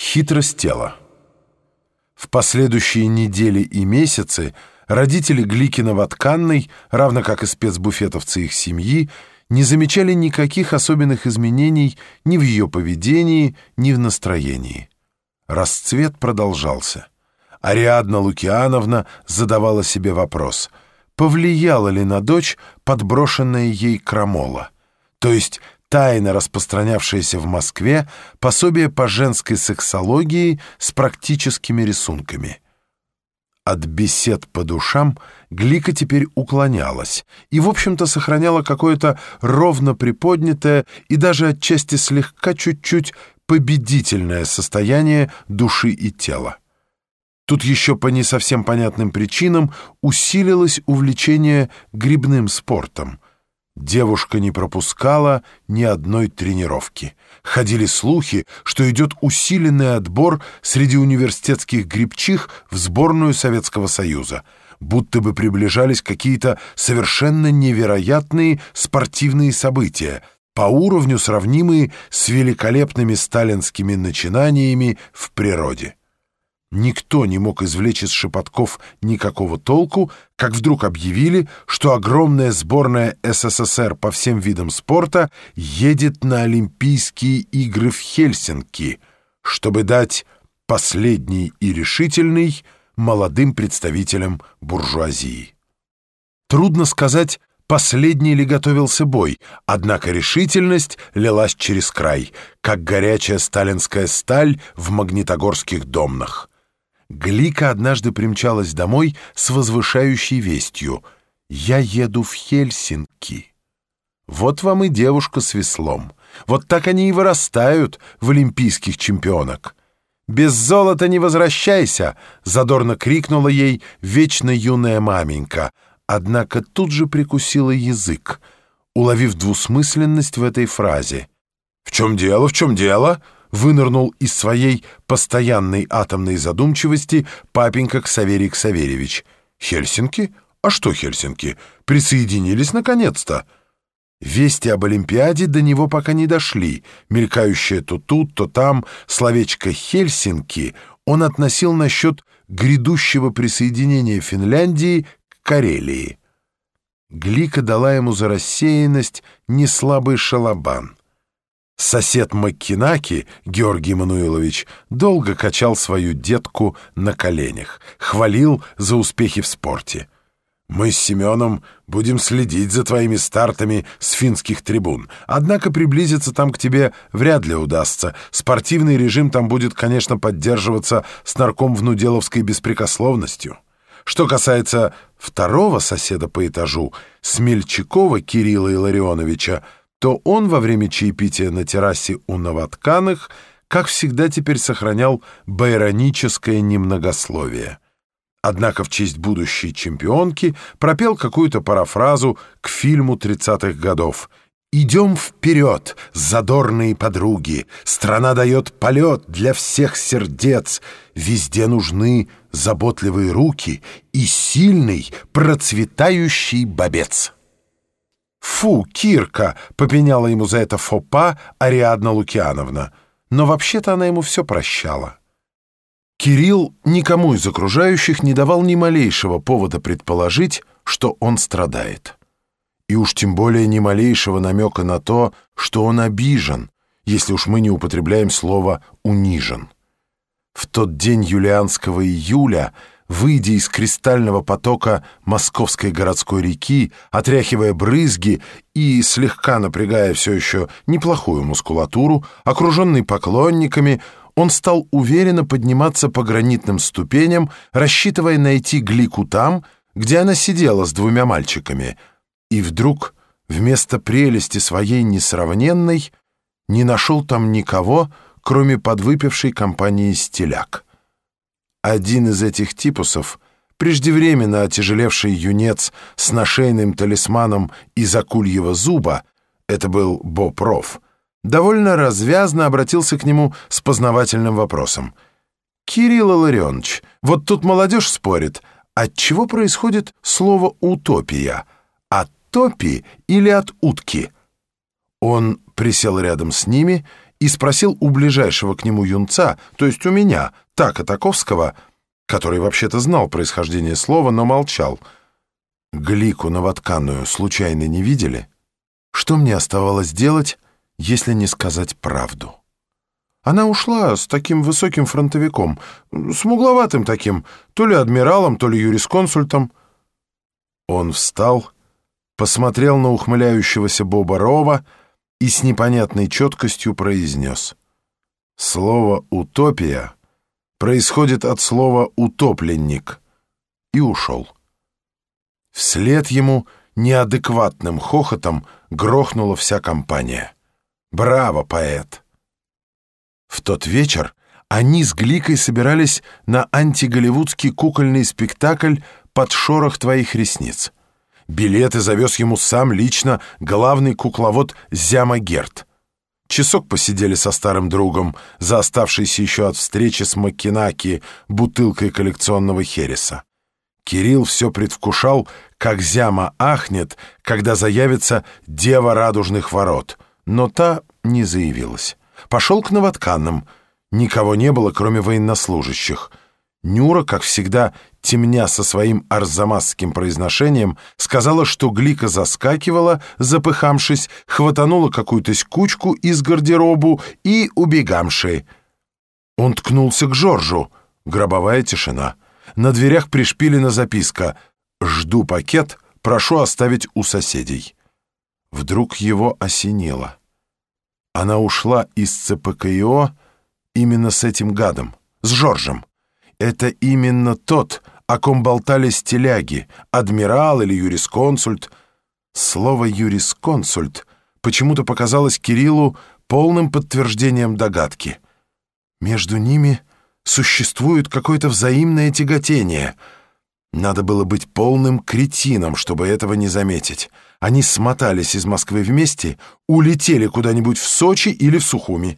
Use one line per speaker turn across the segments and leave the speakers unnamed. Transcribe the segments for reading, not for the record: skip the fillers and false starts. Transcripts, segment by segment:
Хитрость тела. В последующие недели и месяцы родители Гликинова-Тканной, равно как и спецбуфетовцы их семьи, не замечали никаких особенных изменений ни в ее поведении, ни в настроении. Расцвет продолжался. Ариадна Лукиановна задавала себе вопрос, повлияла ли на дочь подброшенная ей крамола, то есть тайно распространявшееся в Москве пособие по женской сексологии с практическими рисунками. От бесед по душам Глика теперь уклонялась и, в общем-то, сохраняла какое-то ровно приподнятое и даже отчасти слегка чуть-чуть победительное состояние души и тела. Тут еще по не совсем понятным причинам усилилось увлечение гребным спортом. Девушка не пропускала ни одной тренировки. Ходили слухи, что идет усиленный отбор среди университетских гребчих в сборную Советского Союза, будто бы приближались какие-то совершенно невероятные спортивные события, по уровню сравнимые с великолепными сталинскими начинаниями в природе. Никто не мог извлечь из шепотков никакого толку, как вдруг объявили, что огромная сборная СССР по всем видам спорта едет на Олимпийские игры в Хельсинки, чтобы дать последний и решительный молодым представителям буржуазии. Трудно сказать, последний ли готовился бой, однако решительность лилась через край, как горячая сталинская сталь в магнитогорских домнах. Глика однажды примчалась домой с возвышающей вестью: «Я еду в Хельсинки». Вот вам и девушка с веслом. Вот так они и вырастают в олимпийских чемпионок. «Без золота не возвращайся!» — задорно крикнула ей вечно юная маменька, однако тут же прикусила язык, уловив двусмысленность в этой фразе. «В чем дело, в чем дело?» — вынырнул из своей постоянной атомной задумчивости папенька Ксаверий Ксаверьевич. «Хельсинки? А что Хельсинки? Присоединились наконец-то!» Вести об Олимпиаде до него пока не дошли. Мелькающее то тут, то там словечко «Хельсинки» он относил насчет грядущего присоединения Финляндии к Карелии. Глика дала ему за рассеянность неслабый шалабан. Сосед Маккинаки, Георгий Мануилович, долго качал свою детку на коленях, хвалил за успехи в спорте. «Мы с Семеном будем следить за твоими стартами с финских трибун, однако приблизиться там к тебе вряд ли удастся. Спортивный режим там будет, конечно, поддерживаться с наркомвнуделовской беспрекословностью. Что касается второго соседа по этажу, Смельчакова Кирилла Илларионовича, то он во время чаепития на террасе у Новотканых, как всегда, теперь сохранял байроническое немногословие. Однако в честь будущей чемпионки пропел какую-то парафразу к фильму 30-х годов. «Идем вперед, задорные подруги! Страна дает полет для всех сердец! Везде нужны заботливые руки и сильный, процветающий бобец!» «Фу, Кирка!» — попеняла ему за это фопа Ариадна Лукиановна. Но вообще-то она ему все прощала. Кирилл никому из окружающих не давал ни малейшего повода предположить, что он страдает. И уж тем более ни малейшего намека на то, что он обижен, если уж мы не употребляем слово «унижен». В тот день юлианского июля, выйдя из кристального потока Московской городской реки, отряхивая брызги и слегка напрягая все еще неплохую мускулатуру, окруженный поклонниками, он стал уверенно подниматься по гранитным ступеням, рассчитывая найти Глику там, где она сидела с двумя мальчиками, и вдруг вместо прелести своей несравненной не нашел там никого, кроме подвыпившей компании стиляк. Один из этих типусов, преждевременно отяжелевший юнец с нашейным талисманом из акульего зуба, это был Боб Ров, довольно развязно обратился к нему с познавательным вопросом. «Кирилл Илларионович, вот тут молодежь спорит, от чего происходит слово «утопия»? От топи или от утки?» Он присел рядом с ними и спросил у ближайшего к нему юнца, то есть у меня, Така Таковского, который вообще-то знал происхождение слова, но молчал: «Глику новотканную случайно не видели? Что мне оставалось делать, если не сказать правду?» Она ушла с таким высоким фронтовиком, смугловатым таким, то ли адмиралом, то ли юрисконсультом. Он встал, посмотрел на ухмыляющегося Боба Рова и с непонятной четкостью произнес: «Слово «утопия» происходит от слова «утопленник», и ушел. Вслед ему неадекватным хохотом грохнула вся компания. «Браво, поэт!» В тот вечер они с Гликой собирались на антиголливудский кукольный спектакль «Под шорох твоих ресниц». Билеты завез ему сам лично главный кукловод Зяма Герт. Часок посидели со старым другом за оставшейся еще от встречи с Маккинаки бутылкой коллекционного хереса. Кирилл все предвкушал, как Зяма ахнет, когда заявится дева радужных ворот, но та не заявилась. Пошел к новотканным. Никого не было, кроме военнослужащих. Нюра, как всегда, темня со своим арзамасским произношением, сказала, что Глика заскакивала, запыхавшись, хватанула какую-то кучку из гардеробу и убегамши. Он ткнулся к Жоржу. Гробовая тишина. На дверях пришпилена записка: «Жду пакет, прошу оставить у соседей». Вдруг его осенило. Она ушла из ЦПКИО именно с этим гадом, с Жоржем. Это именно тот, о ком болтали стиляги, адмирал или юрисконсульт. Слово «юрисконсульт» почему-то показалось Кириллу полным подтверждением догадки. Между ними существует какое-то взаимное тяготение. Надо было быть полным кретином, чтобы этого не заметить. Они смотались из Москвы вместе, улетели куда-нибудь в Сочи или в Сухуми.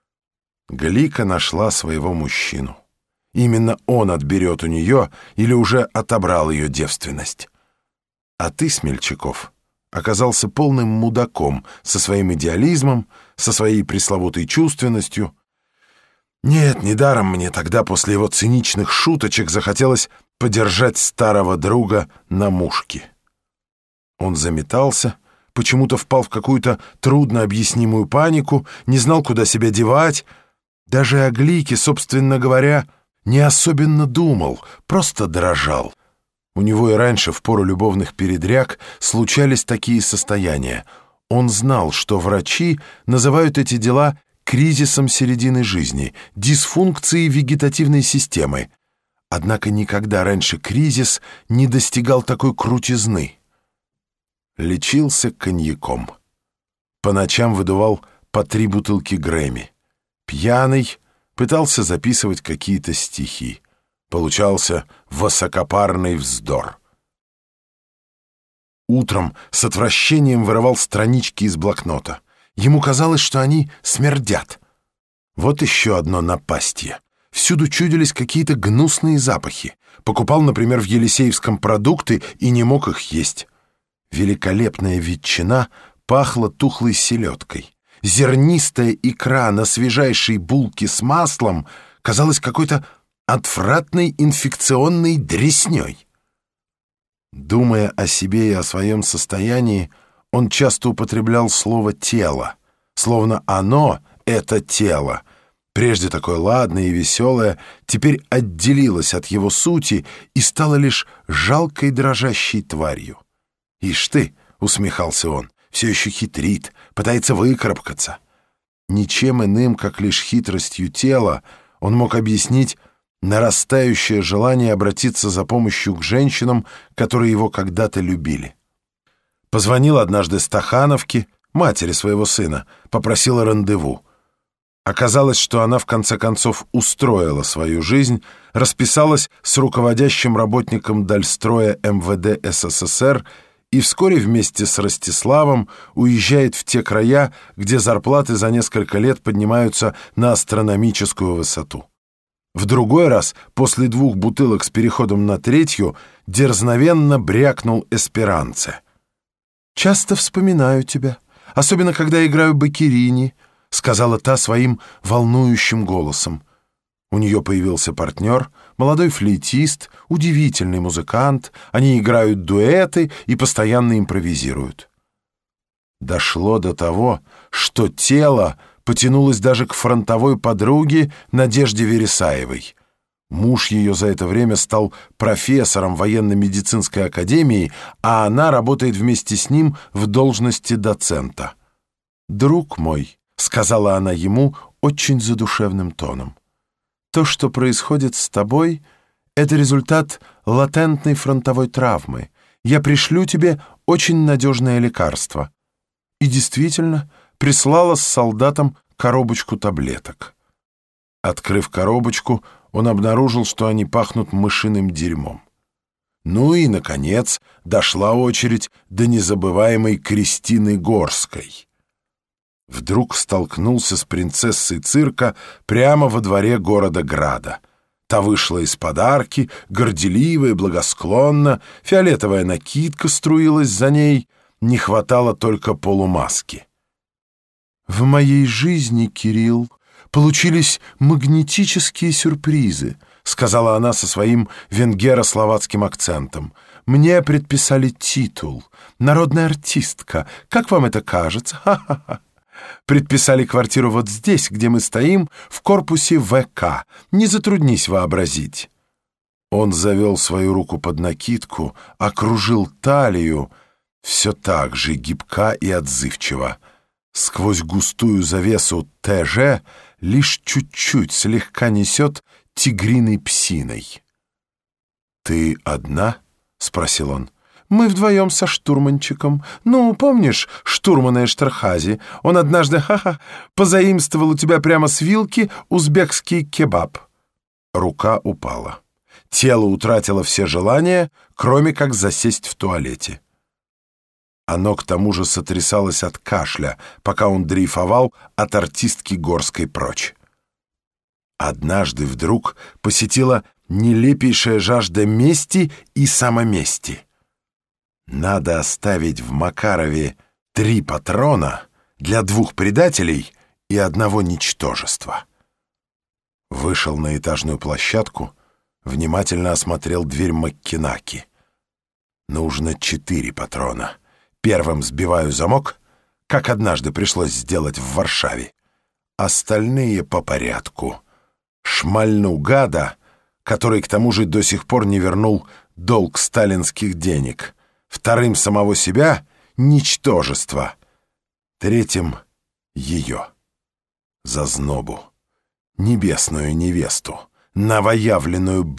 Глика нашла своего мужчину. Именно он отберет у нее или уже отобрал ее девственность. А ты, Смельчаков, оказался полным мудаком со своим идеализмом, со своей пресловутой чувственностью. Нет, недаром мне тогда после его циничных шуточек захотелось подержать старого друга на мушке. Он заметался, почему-то впал в какую-то труднообъяснимую панику, не знал, куда себя девать. Даже о Глике, собственно говоря, не особенно думал, просто дрожал. У него и раньше, в пору любовных передряг, случались такие состояния. Он знал, что врачи называют эти дела кризисом середины жизни, дисфункцией вегетативной системы. Однако никогда раньше кризис не достигал такой крутизны. Лечился коньяком. По ночам выдувал по 3 бутылки Грэмми. Пьяный пытался записывать какие-то стихи. Получался высокопарный вздор. Утром с отвращением вырывал странички из блокнота. Ему казалось, что они смердят. Вот еще одно напастье. Всюду чудились какие-то гнусные запахи. Покупал, например, в Елисеевском продукты и не мог их есть. Великолепная ветчина пахла тухлой селедкой. Зернистая икра на свежайшей булке с маслом казалась какой-то отвратной инфекционной дресней. Думая о себе и о своем состоянии, он часто употреблял слово «тело», словно оно, это тело, прежде такое ладное и веселое, теперь отделилось от его сути и стало лишь жалкой дрожащей тварью. «Ишь ты!» — усмехался он, все еще хитрит, пытается выкарабкаться. Ничем иным, как лишь хитростью тела, он мог объяснить нарастающее желание обратиться за помощью к женщинам, которые его когда-то любили. Позвонил однажды Стахановке, матери своего сына, попросила рандеву. Оказалось, что она в конце концов устроила свою жизнь, расписалась с руководящим работником Дальстроя МВД СССР и вскоре вместе с Ростиславом уезжает в те края, где зарплаты за несколько лет поднимаются на астрономическую высоту. В другой раз, после 2 бутылок с переходом на 3-ю, дерзновенно брякнул эсперанце. «Часто вспоминаю тебя, особенно когда играю бакерини. сказала та своим волнующим голосом. У нее появился партнер, молодой флейтист, удивительный музыкант. Они играют дуэты и постоянно импровизируют. Дошло до того, что тело потянулось даже к фронтовой подруге Надежде Вересаевой. Муж ее за это время стал профессором военно-медицинской академии, а она работает вместе с ним в должности доцента. «Друг мой», — сказала она ему очень задушевным тоном, «то, что происходит с тобой, это результат латентной фронтовой травмы. Я пришлю тебе очень надежное лекарство». И действительно прислала с солдатом коробочку таблеток. Открыв коробочку, он обнаружил, что они пахнут мышиным дерьмом. Ну и, наконец, дошла очередь до незабываемой Кристины Горской. Вдруг столкнулся с принцессой цирка прямо во дворе города Града. Та вышла из подарки, горделивая, благосклонна, фиолетовая накидка струилась за ней, не хватало только полумаски. «В моей жизни, Кирилл, получились магнетические сюрпризы», — сказала она со своим венгеро-словацким акцентом. «Мне предписали титул. Народная артистка. Как вам это кажется? Ха-ха-ха. Предписали квартиру вот здесь, где мы стоим, в корпусе ВК. Не затруднись вообразить». Он завел свою руку под накидку, окружил талию, все так же гибка и отзывчива. Сквозь густую завесу ТЖ лишь чуть-чуть слегка несет тигриной псиной. «Ты одна?» — спросил он. «Мы вдвоем со штурманчиком. Ну, помнишь штурмана Эштерхази? Он однажды, позаимствовал у тебя прямо с вилки узбекский кебаб». Рука упала. Тело утратило все желания, кроме как засесть в туалете. Оно к тому же сотрясалось от кашля, пока он дрейфовал от артистки Горской прочь. Однажды вдруг посетила нелепейшая жажда мести и самомести. Надо оставить в Макарове 3 патрона для 2 предателей и 1 ничтожества. Вышел на этажную площадку, внимательно осмотрел дверь Маккинаки. Нужно 4 патрона. Первым сбиваю замок, как однажды пришлось сделать в Варшаве. Остальные по порядку. Шмальну гада, который к тому же до сих пор не вернул долг сталинских денег. Вторым самого себя — ничтожество. Третьим — ее. Зазнобу. Небесную невесту. Новоявленную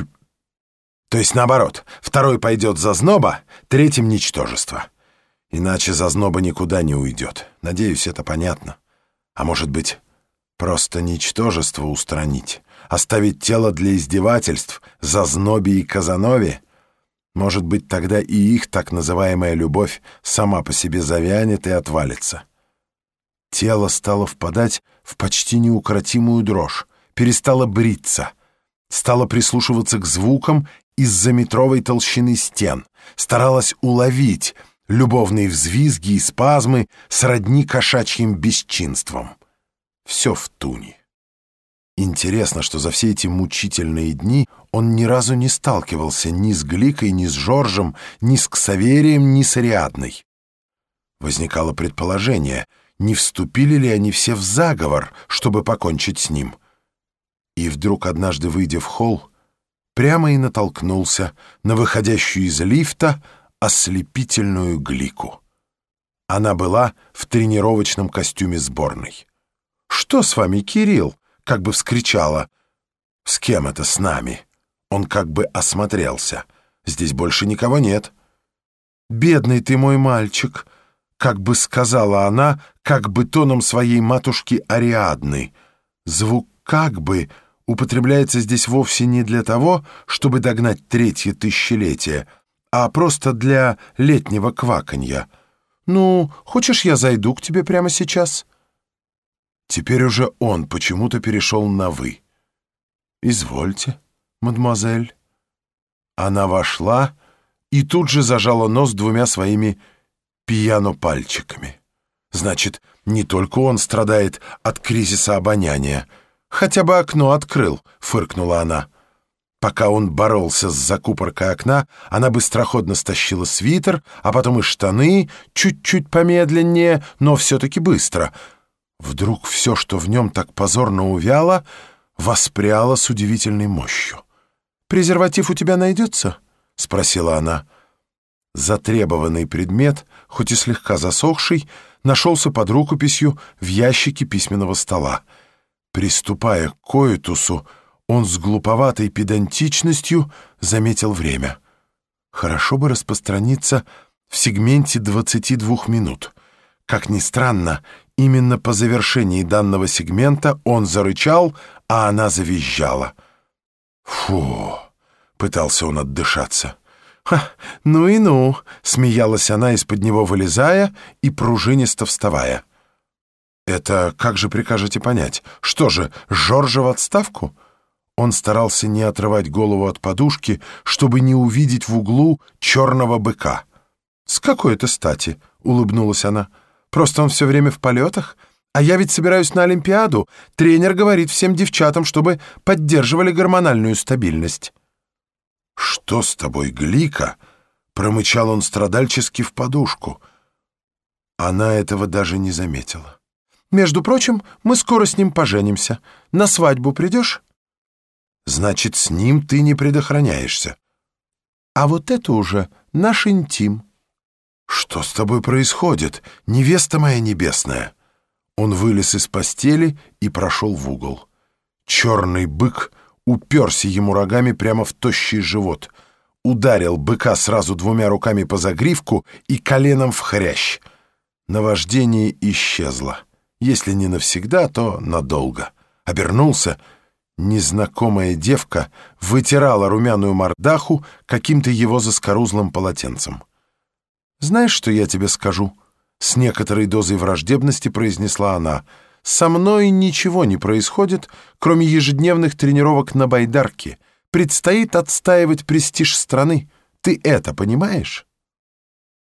То есть наоборот. Второй пойдет зазноба, третьим — ничтожество. Иначе зазноба никуда не уйдет. Надеюсь, это понятно. А может быть, просто ничтожество устранить? Оставить тело для издевательств зазнобе и Казанове? Может быть, тогда и их так называемая любовь сама по себе завянет и отвалится. Тело стало впадать в почти неукротимую дрожь, перестало бриться, стало прислушиваться к звукам из-за метровой толщины стен, старалась уловить любовные взвизги и спазмы сродни кошачьим бесчинствам. Все в туне. Интересно, что за все эти мучительные дни он ни разу не сталкивался ни с Гликой, ни с Жоржем, ни с Ксаверием, ни с Ариадной. Возникало предположение, не вступили ли они все в заговор, чтобы покончить с ним. И вдруг, однажды выйдя в холл, прямо и натолкнулся на выходящую из лифта ослепительную Глику. Она была в тренировочном костюме сборной. «Что с вами, Кирилл?» — как бы вскричала. «С кем это с нами?» Он как бы осмотрелся. «Здесь больше никого нет». «Бедный ты мой мальчик», — как бы сказала она, как бы тоном своей матушки Ариадны. Звук «как бы» употребляется здесь вовсе не для того, чтобы догнать 3-е тысячелетие, а просто для летнего кваканья. «Ну, хочешь, я зайду к тебе прямо сейчас?» Теперь уже он почему-то перешел на «вы». «Извольте, мадемуазель». Она вошла и тут же зажала нос 2 своими пьяно-пальчиками. Значит, Не только он страдает от кризиса обоняния. Хотя бы окно открыл, фыркнула она. Пока он боролся с закупоркой окна, она быстроходно стащила свитер, а потом и штаны, чуть-чуть помедленнее, но все-таки быстро. Вдруг все, что в нем так позорно увяло, воспряло с удивительной мощью. «Презерватив у тебя найдется?» — спросила она. Затребованный предмет, хоть и слегка засохший, нашелся под рукописью в ящике письменного стола. Приступая к коитусу, он с глуповатой педантичностью заметил время. Хорошо бы распространиться в сегменте 22 минут. Как ни странно, именно по завершении данного сегмента он зарычал, а она завизжала. «Фу!» — пытался он отдышаться. «Ха, ну и ну!» — смеялась она, из-под него вылезая и пружинисто вставая. «Это как же прикажете понять? Что же, Жоржа в отставку?» Он старался не отрывать голову от подушки, чтобы не увидеть в углу черного быка. «С какой это стати?» — улыбнулась она. «Просто он все время в полетах. А я ведь собираюсь на Олимпиаду. Тренер говорит всем девчатам, чтобы поддерживали гормональную стабильность». «Что с тобой, Глика?» — промычал он страдальчески в подушку. Она этого даже не заметила. «Между прочим, мы скоро с ним поженимся. На свадьбу придешь?» «Значит, с ним ты не предохраняешься». «А вот это уже наш интим». «Что с тобой происходит, невеста моя небесная?» Он вылез из постели и прошел в угол. Черный бык уперся ему рогами прямо в тощий живот, ударил быка сразу двумя руками по загривку и коленом в хрящ. Наваждение исчезло. Если не навсегда, то надолго. Обернулся. Незнакомая девка вытирала румяную мордаху каким-то его заскорузлым полотенцем. «Знаешь, что я тебе скажу?» — с некоторой дозой враждебности произнесла она. «Со мной ничего не происходит, кроме ежедневных тренировок на байдарке. Предстоит отстаивать престиж страны. Ты это понимаешь?»